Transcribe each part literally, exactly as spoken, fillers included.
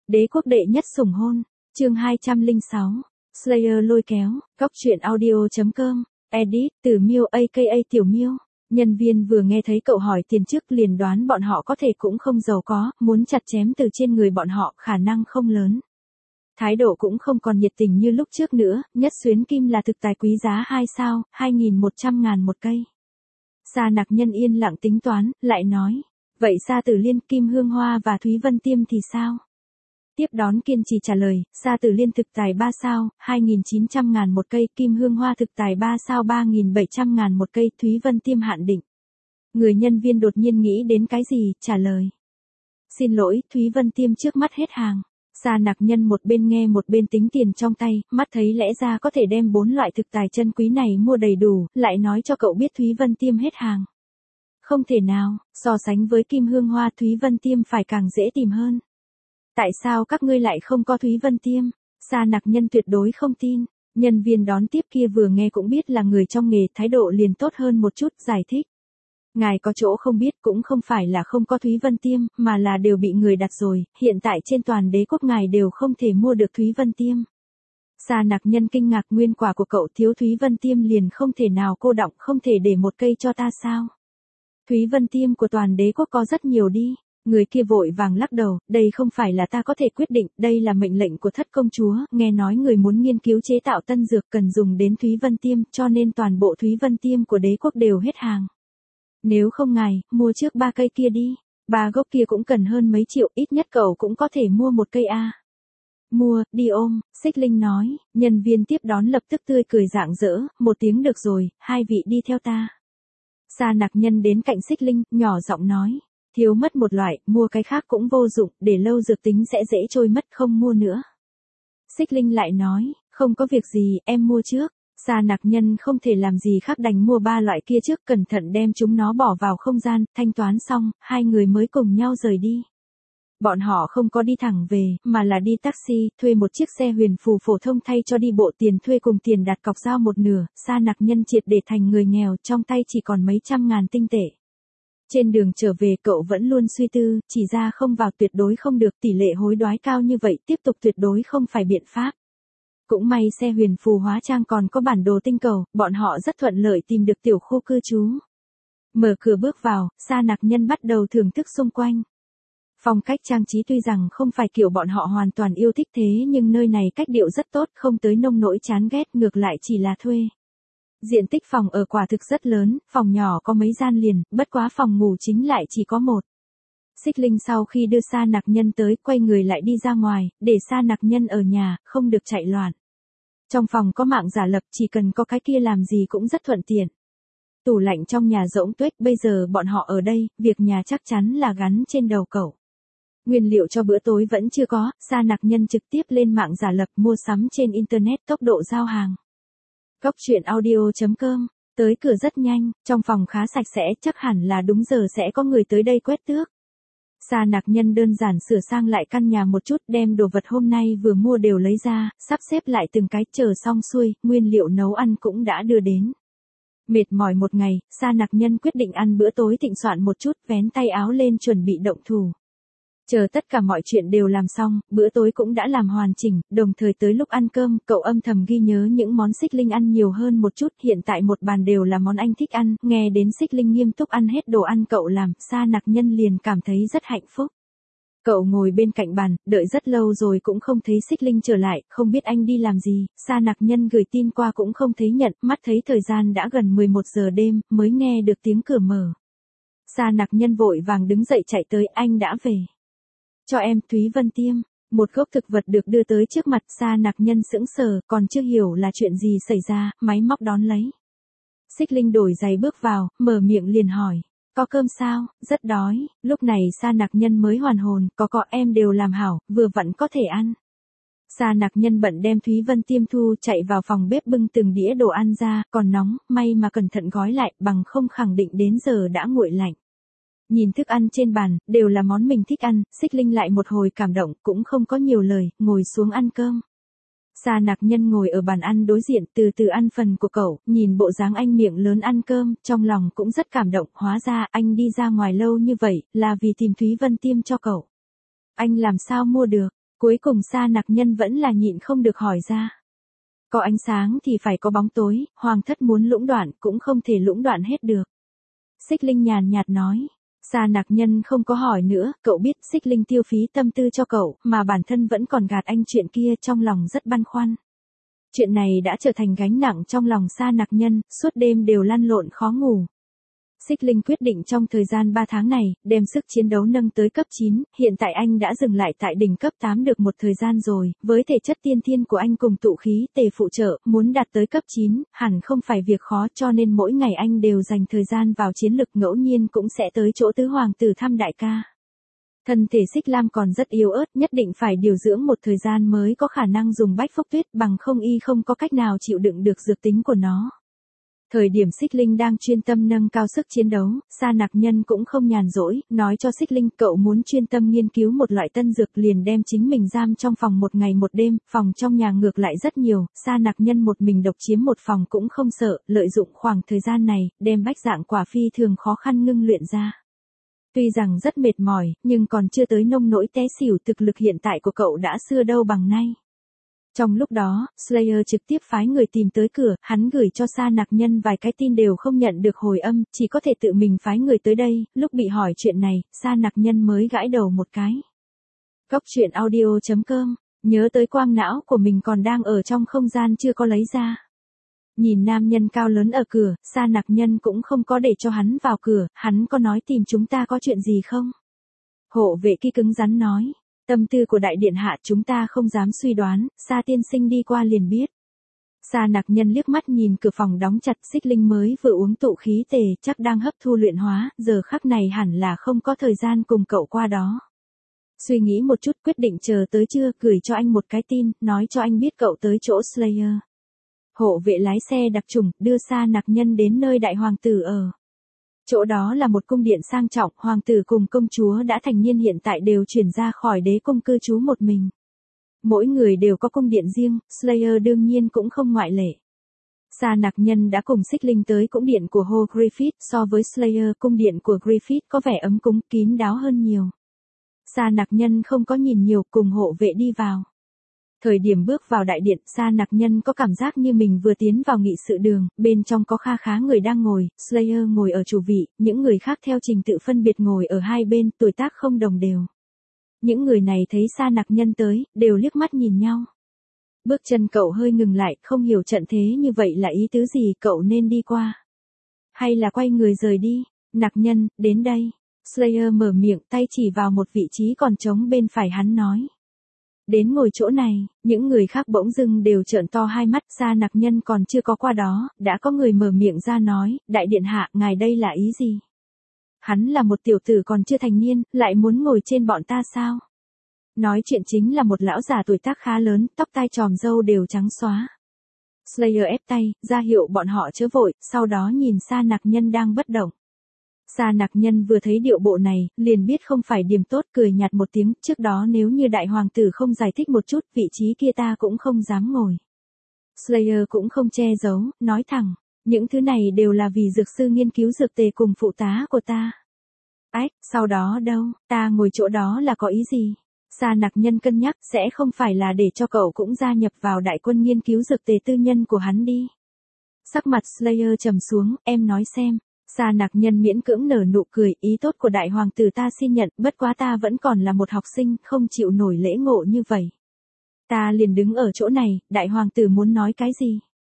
Đế quốc đệ nhất sủng hôn, chương hai trăm lẻ sáu, Slayer lôi kéo, góc truyện audio.com, edit, từ Miêu aka Tiểu Miêu. Nhân viên vừa nghe thấy cậu hỏi tiền trước liền đoán bọn họ có thể cũng không giàu có, muốn chặt chém từ trên người bọn họ khả năng không lớn. Thái độ cũng không còn nhiệt tình như lúc trước nữa, nhất xuyến kim là thực tài quý giá hai sao, hai nghìn một trăm ngàn một cây. Sa Nặc Nhân yên lặng tính toán, lại nói, vậy Sa Tử Liên, Kim Hương Hoa và Thúy Vân Tiêm thì sao? Tiếp đón kiên trì trả lời, Sa Tử Liên thực tài ba sao, hai nghìn chín trăm ngàn một cây, Kim Hương Hoa thực tài ba sao ba nghìn bảy trăm ngàn một cây, Thúy Vân Tiêm hạn định. Người nhân viên đột nhiên nghĩ đến cái gì, trả lời. Xin lỗi, Thúy Vân Tiêm trước mắt hết hàng. Sa Nặc Nhân một bên nghe một bên tính tiền trong tay, mắt thấy lẽ ra có thể đem bốn loại thực tài chân quý này mua đầy đủ, lại nói cho cậu biết Thúy Vân Tiêm hết hàng. Không thể nào, so sánh với Kim Hương Hoa Thúy Vân Tiêm phải càng dễ tìm hơn. Tại sao các ngươi lại không có Thúy Vân Tiêm? Sa Nặc Nhân tuyệt đối không tin. Nhân viên đón tiếp kia vừa nghe cũng biết là người trong nghề, thái độ liền tốt hơn một chút, giải thích. Ngài có chỗ không biết, cũng không phải là không có Thúy Vân Tiêm, mà là đều bị người đặt rồi, hiện tại trên toàn đế quốc ngài đều không thể mua được Thúy Vân Tiêm. Sa Nặc Nhân kinh ngạc, nguyên quả của cậu thiếu Thúy Vân Tiêm liền không thể nào cô đọng, không thể để một cây cho ta sao? Thúy Vân Tiêm của toàn đế quốc có rất nhiều đi. Người kia vội vàng lắc đầu, đây không phải là ta có thể quyết định, đây là mệnh lệnh của thất công chúa, nghe nói người muốn nghiên cứu chế tạo tân dược cần dùng đến Thúy Vân Tiêm, cho nên toàn bộ Thúy Vân Tiêm của đế quốc đều hết hàng. Nếu không ngài, mua trước ba cây kia đi, ba gốc kia cũng cần hơn mấy triệu, ít nhất cậu cũng có thể mua một cây a. Mua, đi ôm, Xích Linh nói, nhân viên tiếp đón lập tức tươi cười rạng rỡ, một tiếng được rồi, hai vị đi theo ta. Sa Nặc Nhân đến cạnh Xích Linh, nhỏ giọng nói. Thiếu mất một loại, mua cái khác cũng vô dụng, để lâu dược tính sẽ dễ trôi mất, không mua nữa. Xích Linh lại nói, không có việc gì, em mua trước. Sa Nặc Nhân không thể làm gì khác đành mua ba loại kia trước, cẩn thận đem chúng nó bỏ vào không gian, thanh toán xong, hai người mới cùng nhau rời đi. Bọn họ không có đi thẳng về, mà là đi taxi, thuê một chiếc xe huyền phù phổ thông thay cho đi bộ, tiền thuê cùng tiền đặt cọc giao một nửa, Sa Nặc Nhân triệt để thành người nghèo, trong tay chỉ còn mấy trăm ngàn tinh tệ. Trên đường trở về cậu vẫn luôn suy tư, chỉ ra không vào tuyệt đối không được, tỷ lệ hối đoái cao như vậy tiếp tục tuyệt đối không phải biện pháp. Cũng may xe huyền phù hóa trang còn có bản đồ tinh cầu, bọn họ rất thuận lợi tìm được tiểu khu cư trú. Mở cửa bước vào, Sa Nặc Nhân bắt đầu thưởng thức xung quanh. Phong cách trang trí tuy rằng không phải kiểu bọn họ hoàn toàn yêu thích thế nhưng nơi này cách điệu rất tốt, không tới nông nỗi chán ghét, ngược lại chỉ là thuê. Diện tích phòng ở quả thực rất lớn, phòng nhỏ có mấy gian liền, bất quá phòng ngủ chính lại chỉ có một. Xích Linh sau khi đưa Sa Nặc Nhân tới, quay người lại đi ra ngoài, để Sa Nặc Nhân ở nhà, không được chạy loạn. Trong phòng có mạng giả lập, chỉ cần có cái kia làm gì cũng rất thuận tiện. Tủ lạnh trong nhà rỗng tuếch, bây giờ bọn họ ở đây, việc nhà chắc chắn là gắn trên đầu cậu. Nguyên liệu cho bữa tối vẫn chưa có, Sa Nặc Nhân trực tiếp lên mạng giả lập mua sắm trên internet, tốc độ giao hàng. Góc truyện audio.com, tới cửa rất nhanh, trong phòng khá sạch sẽ, chắc hẳn là đúng giờ sẽ có người tới đây quét tước. Sa Nặc Nhân đơn giản sửa sang lại căn nhà một chút, đem đồ vật hôm nay vừa mua đều lấy ra, sắp xếp lại từng cái, chờ xong xuôi, nguyên liệu nấu ăn cũng đã đưa đến. Mệt mỏi một ngày, Sa Nặc Nhân quyết định ăn bữa tối thịnh soạn một chút, vén tay áo lên chuẩn bị động thủ. Chờ tất cả mọi chuyện đều làm xong, bữa tối cũng đã làm hoàn chỉnh, đồng thời tới lúc ăn cơm, cậu âm thầm ghi nhớ những món Xích Linh ăn nhiều hơn một chút, hiện tại một bàn đều là món anh thích ăn, nghe đến Xích Linh nghiêm túc ăn hết đồ ăn cậu làm, Sa Nặc Nhân liền cảm thấy rất hạnh phúc. Cậu ngồi bên cạnh bàn, đợi rất lâu rồi cũng không thấy Xích Linh trở lại, không biết anh đi làm gì, Sa Nặc Nhân gửi tin qua cũng không thấy nhận, mắt thấy thời gian đã gần mười một giờ đêm, mới nghe được tiếng cửa mở. Sa Nặc Nhân vội vàng đứng dậy chạy tới, anh đã về. Cho em Thúy Vân Tiêm, một gốc thực vật được đưa tới trước mặt, Sa Nặc Nhân sững sờ, còn chưa hiểu là chuyện gì xảy ra, máy móc đón lấy. Xích Linh đổi giày bước vào, mở miệng liền hỏi, có cơm sao, rất đói, lúc này Sa Nặc Nhân mới hoàn hồn, có có em đều làm hảo, vừa vặn có thể ăn. Sa Nặc Nhân bận đem Thúy Vân Tiêm thu, chạy vào phòng bếp bưng từng đĩa đồ ăn ra, còn nóng, may mà cẩn thận gói lại, bằng không khẳng định đến giờ đã nguội lạnh. Nhìn thức ăn trên bàn, đều là món mình thích ăn, Xích Linh lại một hồi cảm động, cũng không có nhiều lời, ngồi xuống ăn cơm. Sa Nặc Nhân ngồi ở bàn ăn đối diện, từ từ ăn phần của cậu, nhìn bộ dáng anh miệng lớn ăn cơm, trong lòng cũng rất cảm động, hóa ra anh đi ra ngoài lâu như vậy, là vì tìm Thúy Vân Tiêm cho cậu. Anh làm sao mua được? Cuối cùng Sa Nặc Nhân vẫn là nhịn không được hỏi ra. Có ánh sáng thì phải có bóng tối, hoàng thất muốn lũng đoạn cũng không thể lũng đoạn hết được. Xích Linh nhàn nhạt nói. Sa Nặc Nhân không có hỏi nữa, cậu biết Xích Linh tiêu phí tâm tư cho cậu, mà bản thân vẫn còn gạt anh chuyện kia, trong lòng rất băn khoăn. Chuyện này đã trở thành gánh nặng trong lòng Sa Nặc Nhân, suốt đêm đều lăn lộn khó ngủ. Xích Linh quyết định trong thời gian ba tháng này, đem sức chiến đấu nâng tới cấp chín, hiện tại anh đã dừng lại tại đỉnh cấp tám được một thời gian rồi, với thể chất tiên thiên của anh cùng tụ khí tề phụ trợ, muốn đạt tới cấp chín, hẳn không phải việc khó, cho nên mỗi ngày anh đều dành thời gian vào chiến lực, ngẫu nhiên cũng sẽ tới chỗ tứ hoàng tử thăm đại ca. Thân thể Xích Lam còn rất yếu ớt, nhất định phải điều dưỡng một thời gian mới có khả năng dùng bách phúc tuyết, bằng không y không có cách nào chịu đựng được dược tính của nó. Thời điểm Xích Linh đang chuyên tâm nâng cao sức chiến đấu, Sa Nặc Nhân cũng không nhàn rỗi, nói cho Xích Linh cậu muốn chuyên tâm nghiên cứu một loại tân dược, liền đem chính mình giam trong phòng một ngày một đêm, phòng trong nhà ngược lại rất nhiều, Sa Nặc Nhân một mình độc chiếm một phòng cũng không sợ, lợi dụng khoảng thời gian này, đem bách dạng quả phi thường khó khăn ngưng luyện ra. Tuy rằng rất mệt mỏi, nhưng còn chưa tới nông nỗi té xỉu, thực lực hiện tại của cậu đã xưa đâu bằng nay. Trong lúc đó, Slayer trực tiếp phái người tìm tới cửa, hắn gửi cho Sa Nặc Nhân vài cái tin đều không nhận được hồi âm, chỉ có thể tự mình phái người tới đây, lúc bị hỏi chuyện này, Sa Nặc Nhân mới gãi đầu một cái. Góc truyện audio chấm com, nhớ tới quang não của mình còn đang ở trong không gian chưa có lấy ra. Nhìn nam nhân cao lớn ở cửa, Sa Nặc Nhân cũng không có để cho hắn vào cửa, hắn có nói tìm chúng ta có chuyện gì không? Hộ vệ kia cứng rắn nói. Tâm tư của đại điện hạ chúng ta không dám suy đoán, Sa tiên sinh đi qua liền biết. Sa Nặc Nhân liếc mắt nhìn cửa phòng đóng chặt, Xích Linh mới vừa uống tụ khí tề, chắc đang hấp thu luyện hóa, giờ khắc này hẳn là không có thời gian cùng cậu qua đó. Suy nghĩ một chút quyết định chờ tới trưa, gửi cho anh một cái tin, nói cho anh biết cậu tới chỗ Slayer. Hộ vệ lái xe đặc trùng, đưa Sa Nặc Nhân đến nơi đại hoàng tử ở. Chỗ đó là một cung điện sang trọng, hoàng tử cùng công chúa đã thành niên hiện tại đều chuyển ra khỏi đế cung cư trú một mình. Mỗi người đều có cung điện riêng, Slayer đương nhiên cũng không ngoại lệ. Sa Nặc Nhân đã cùng Xích Linh tới cung điện của Hồ Griffith, so với Slayer cung điện của Griffith có vẻ ấm cúng kín đáo hơn nhiều. Sa Nặc Nhân không có nhìn nhiều, cùng hộ vệ đi vào. Thời điểm bước vào đại điện, Sa Nặc Nhân có cảm giác như mình vừa tiến vào nghị sự đường, bên trong có kha khá người đang ngồi, Slayer ngồi ở chủ vị, những người khác theo trình tự phân biệt ngồi ở hai bên, tuổi tác không đồng đều. Những người này thấy Sa Nặc Nhân tới, đều liếc mắt nhìn nhau. Bước chân cậu hơi ngừng lại, không hiểu trận thế như vậy là ý tứ gì, cậu nên đi qua. Hay là quay người rời đi, Nặc Nhân, đến đây. Slayer mở miệng, tay chỉ vào một vị trí còn trống bên phải hắn nói. Đến ngồi chỗ này, những người khác bỗng dưng đều trợn to hai mắt, Sa Nặc Nhân còn chưa có qua đó, đã có người mở miệng ra nói, đại điện hạ, ngài đây là ý gì? Hắn là một tiểu tử còn chưa thành niên, lại muốn ngồi trên bọn ta sao? Nói chuyện chính là một lão già tuổi tác khá lớn, tóc tai tròm râu đều trắng xóa. Slayer ép tay, ra hiệu bọn họ chớ vội, sau đó nhìn Sa Nặc Nhân đang bất động. Sa Nặc Nhân vừa thấy điệu bộ này, liền biết không phải điểm tốt, cười nhạt một tiếng, trước đó nếu như đại hoàng tử không giải thích một chút, vị trí kia ta cũng không dám ngồi. Slayer cũng không che giấu, nói thẳng, những thứ này đều là vì dược sư nghiên cứu dược tề cùng phụ tá của ta. Ách, sau đó đâu, ta ngồi chỗ đó là có ý gì? Sa Nặc Nhân cân nhắc, sẽ không phải là để cho cậu cũng gia nhập vào đại quân nghiên cứu dược tề tư nhân của hắn đi. Sắc mặt Slayer trầm xuống, em nói xem. Sa Nặc Nhân miễn cưỡng nở nụ cười, ý tốt của đại hoàng tử ta xin nhận, bất quá ta vẫn còn là một học sinh, không chịu nổi lễ ngộ như vậy. Ta liền đứng ở chỗ này, đại hoàng tử muốn nói cái gì?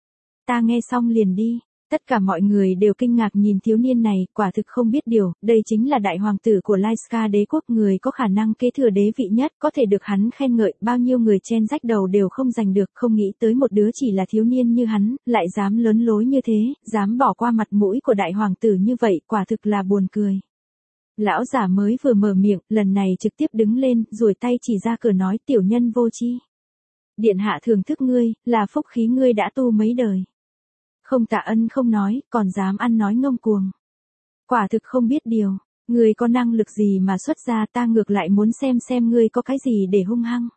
Ta nghe xong liền đi. Tất cả mọi người đều kinh ngạc nhìn thiếu niên này, quả thực không biết điều, đây chính là đại hoàng tử của Lyska đế quốc, người có khả năng kế thừa đế vị nhất, có thể được hắn khen ngợi, bao nhiêu người chen rách đầu đều không giành được, không nghĩ tới một đứa chỉ là thiếu niên như hắn, lại dám lớn lối như thế, dám bỏ qua mặt mũi của đại hoàng tử như vậy, quả thực là buồn cười. Lão giả mới vừa mở miệng, lần này trực tiếp đứng lên, duỗi tay chỉ ra cửa nói, tiểu nhân vô tri. Điện hạ thưởng thức ngươi, là phúc khí ngươi đã tu mấy đời. Không tạ ân không nói, còn dám ăn nói ngông cuồng. Quả thực không biết điều, ngươi có năng lực gì mà xuất ra, ta ngược lại muốn xem xem ngươi có cái gì để hung hăng.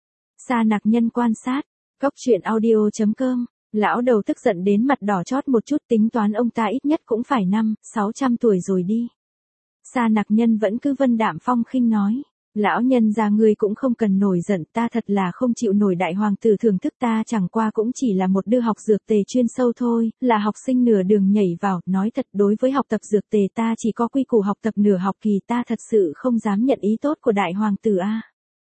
Sa Nặc Nhân quan sát, góc truyện audio chấm com, lão đầu tức giận đến mặt đỏ chót một chút, tính toán ông ta ít nhất cũng phải năm, sáu trăm tuổi rồi đi. Sa Nặc Nhân vẫn cứ vân đạm phong khinh nói, Lão nhân gia ngươi cũng không cần nổi giận, ta thật là không chịu nổi đại hoàng tử thưởng thức ta, chẳng qua cũng chỉ là một đứa học dược tề chuyên sâu thôi, là học sinh nửa đường nhảy vào, nói thật đối với học tập dược tề ta chỉ có quy củ học tập nửa học kỳ, ta thật sự không dám nhận ý tốt của đại hoàng tử a.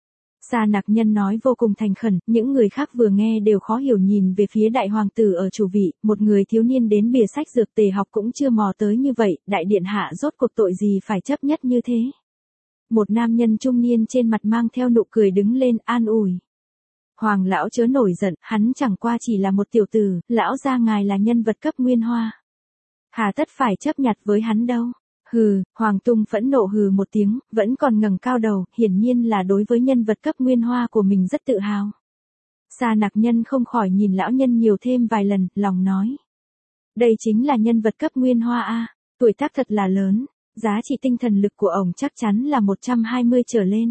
Sa Nặc Nhân nói vô cùng thành khẩn, những người khác vừa nghe đều khó hiểu nhìn về phía đại hoàng tử ở chủ vị, một người thiếu niên đến bìa sách dược tề học cũng chưa mò tới như vậy, đại điện hạ rốt cuộc tội gì phải chấp nhất như thế. Một nam nhân trung niên trên mặt mang theo nụ cười đứng lên an ủi. Hoàng lão chớ nổi giận, hắn chẳng qua chỉ là một tiểu tử, lão gia ngài là nhân vật cấp nguyên hoa. Hà tất phải chấp nhặt với hắn đâu. Hừ, Hoàng Tung phẫn nộ hừ một tiếng, vẫn còn ngẩng cao đầu, hiển nhiên là đối với nhân vật cấp nguyên hoa của mình rất tự hào. Sa Nặc Nhân không khỏi nhìn lão nhân nhiều thêm vài lần, lòng nói. Đây chính là nhân vật cấp nguyên hoa a, tuổi tác thật là lớn, giá trị tinh thần lực của ổng chắc chắn là một trăm hai mươi trở lên.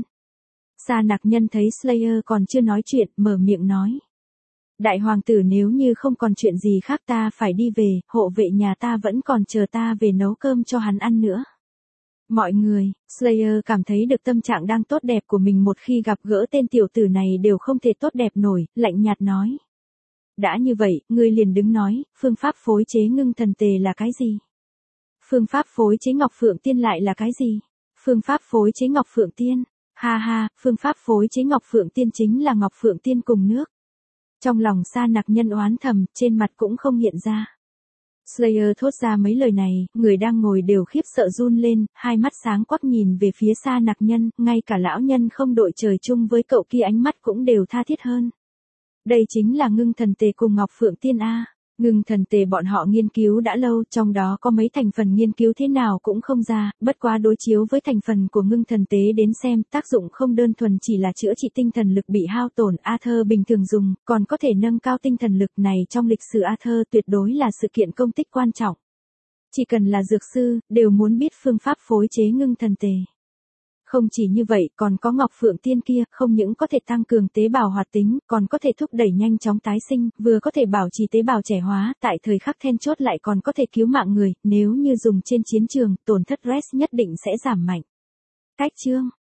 Sa Nặc Nhân thấy Slayer còn chưa nói chuyện, mở miệng nói. Đại hoàng tử nếu như không còn chuyện gì khác ta phải đi về, hộ vệ nhà ta vẫn còn chờ ta về nấu cơm cho hắn ăn nữa. Mọi người, Slayer cảm thấy được tâm trạng đang tốt đẹp của mình một khi gặp gỡ tên tiểu tử này đều không thể tốt đẹp nổi, lạnh nhạt nói. Đã như vậy, ngươi liền đứng nói, phương pháp phối chế ngưng thần tề là cái gì? Phương pháp phối chế ngọc phượng tiên lại là cái gì? Phương pháp phối chế ngọc phượng tiên, ha ha, phương pháp phối chế ngọc phượng tiên chính là ngọc phượng tiên cùng nước. Trong lòng Sa Nặc Nhân oán thầm, trên mặt cũng không hiện ra. Slayer thốt ra mấy lời này, người đang ngồi đều khiếp sợ run lên, hai mắt sáng quắc nhìn về phía Sa Nặc Nhân, ngay cả lão nhân không đội trời chung với cậu kia ánh mắt cũng đều tha thiết hơn. Đây chính là ngưng thần tề cùng ngọc phượng tiên a. Ngưng thần tề bọn họ nghiên cứu đã lâu, trong đó có mấy thành phần nghiên cứu thế nào cũng không ra, bất quá đối chiếu với thành phần của ngưng thần tế đến xem, tác dụng không đơn thuần chỉ là chữa trị tinh thần lực bị hao tổn, Arthur bình thường dùng, còn có thể nâng cao tinh thần lực này trong lịch sử Arthur tuyệt đối là sự kiện công tích quan trọng. Chỉ cần là dược sư, đều muốn biết phương pháp phối chế ngưng thần tề. Không chỉ như vậy, còn có ngọc phượng tiên kia, không những có thể tăng cường tế bào hoạt tính, còn có thể thúc đẩy nhanh chóng tái sinh, vừa có thể bảo trì tế bào trẻ hóa, tại thời khắc then chốt lại còn có thể cứu mạng người, nếu như dùng trên chiến trường, tổn thất Res nhất định sẽ giảm mạnh. Cách chương